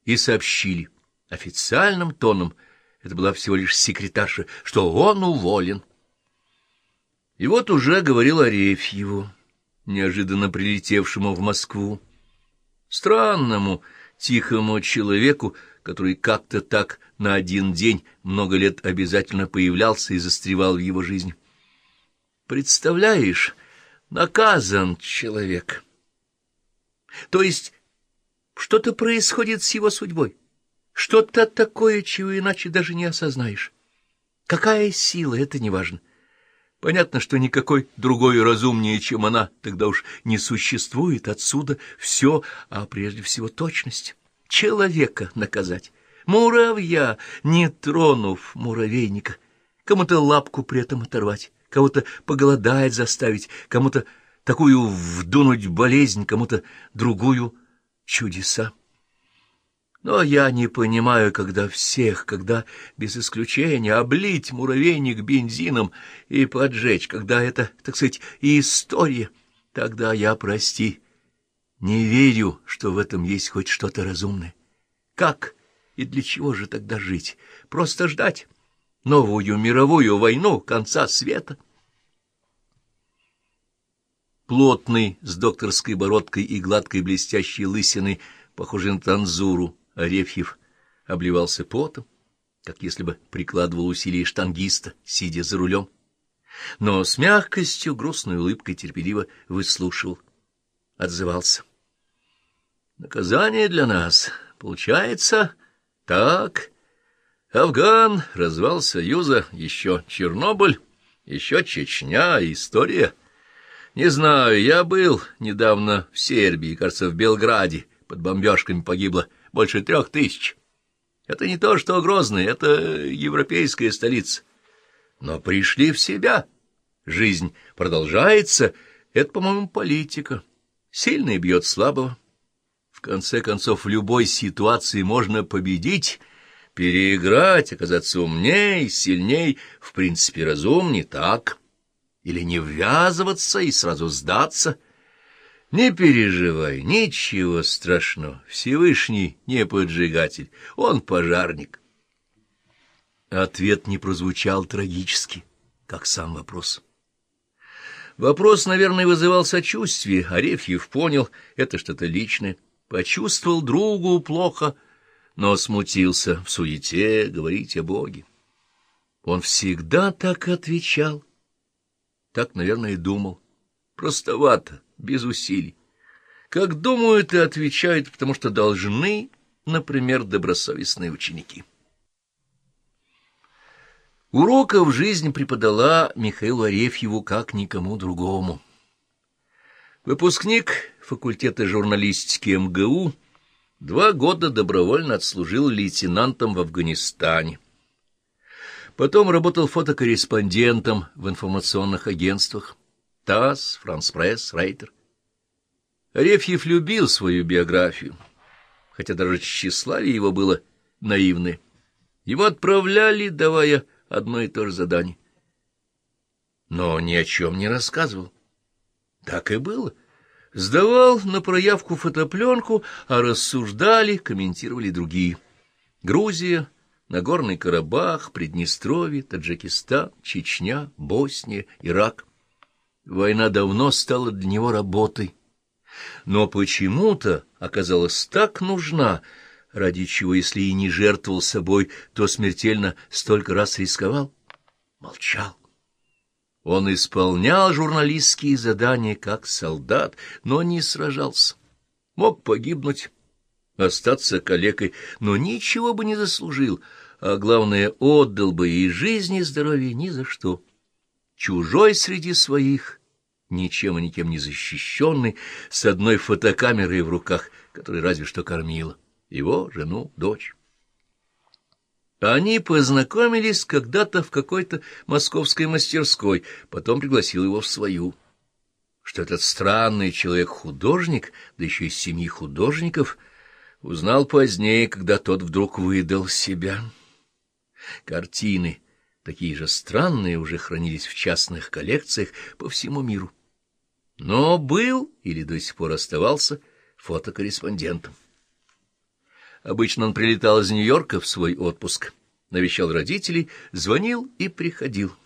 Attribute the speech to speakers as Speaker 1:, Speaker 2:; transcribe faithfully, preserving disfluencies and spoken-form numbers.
Speaker 1: и сообщили официальным тоном, это была всего лишь секретарша, что он уволен. И вот уже говорил Арефьеву, неожиданно прилетевшему в Москву, странному, тихому человеку, который как-то так на один день много лет обязательно появлялся и застревал в его жизни. Представляешь, наказан человек. То есть что-то происходит с его судьбой, что-то такое, чего иначе даже не осознаешь. Какая сила, это не важно. Понятно, что никакой другой разумнее, чем она, тогда уж не существует. Отсюда все, а прежде всего точность. Человека наказать, муравья, не тронув муравейника, кому-то лапку при этом оторвать, кого-то поголодать заставить, кому-то такую вдунуть болезнь, кому-то другую чудеса. Но я не понимаю, когда всех, когда без исключения облить муравейник бензином и поджечь, когда это, так сказать, и история, тогда я, прости, не верю, что в этом есть хоть что-то разумное. Как и для чего же тогда жить? Просто ждать новую мировую войну конца света? Плотный, с докторской бородкой и гладкой блестящей лысиной, похожий на танзуру, Арефьев обливался потом, как если бы прикладывал усилия штангиста, сидя за рулем, но с мягкостью, грустной улыбкой терпеливо выслушивал, отзывался. Наказание для нас, получается, так. Афган, развал Союза, еще Чернобыль, еще Чечня, история. Не знаю, я был недавно в Сербии, кажется, в Белграде, под бомбежками погибло больше трех тысяч. Это не то, что Грозный, это европейская столица. Но пришли в себя. Жизнь продолжается. Это, по-моему, политика. Сильный бьет слабого. В конце концов, в любой ситуации можно победить, переиграть, оказаться умней, сильней, в принципе, разумней, так? Или не ввязываться и сразу сдаться? Не переживай, ничего страшного. Всевышний не поджигатель, он пожарник. Ответ не прозвучал трагически, как сам вопрос. Вопрос, наверное, вызывал сочувствие. Арефьев понял, это что-то личное. Почувствовал другу плохо, но смутился в суете говорить о Боге. Он всегда так отвечал, так, наверное, и думал. Простовато, без усилий. Как думают и отвечают, потому что должны, например, добросовестные ученики. Уроков жизнь преподала Михаилу Арефьеву как никому другому. Выпускник факультета журналистики эм гэ у два года добровольно отслужил лейтенантом в Афганистане. Потом работал фотокорреспондентом в информационных агентствах ТАСС, Франс-Пресс, Рейтер. Арефьев любил свою биографию, хотя даже тщеславие его было наивное. Его отправляли, давая одно и то же задание. Но ни о чем не рассказывал. Так и было. Сдавал на проявку фотопленку, а рассуждали, комментировали другие. Грузия, Нагорный Карабах, Приднестровье, Таджикистан, Чечня, Босния, Ирак. Война давно стала для него работой, но почему-то оказалась так нужна, ради чего, если и не жертвовал собой, то смертельно столько раз рисковал. Молчал. Он исполнял журналистские задания как солдат, но не сражался. Мог погибнуть, остаться калекой, но ничего бы не заслужил, а главное, отдал бы и жизнь, и здоровье ни за что. Чужой среди своих, ничем и никем не защищенный, с одной фотокамерой в руках, которая разве что кормила его, жену, дочь. Они познакомились когда-то в какой-то московской мастерской, потом пригласил его в свою. Что этот странный человек-художник, да еще из семьи художников, узнал позднее, когда тот вдруг выдал себя. Картины, такие же странные, уже хранились в частных коллекциях по всему миру. Но был, или до сих пор оставался, фотокорреспондентом. Обычно он прилетал из Нью-Йорка в свой отпуск, навещал родителей, звонил и приходил.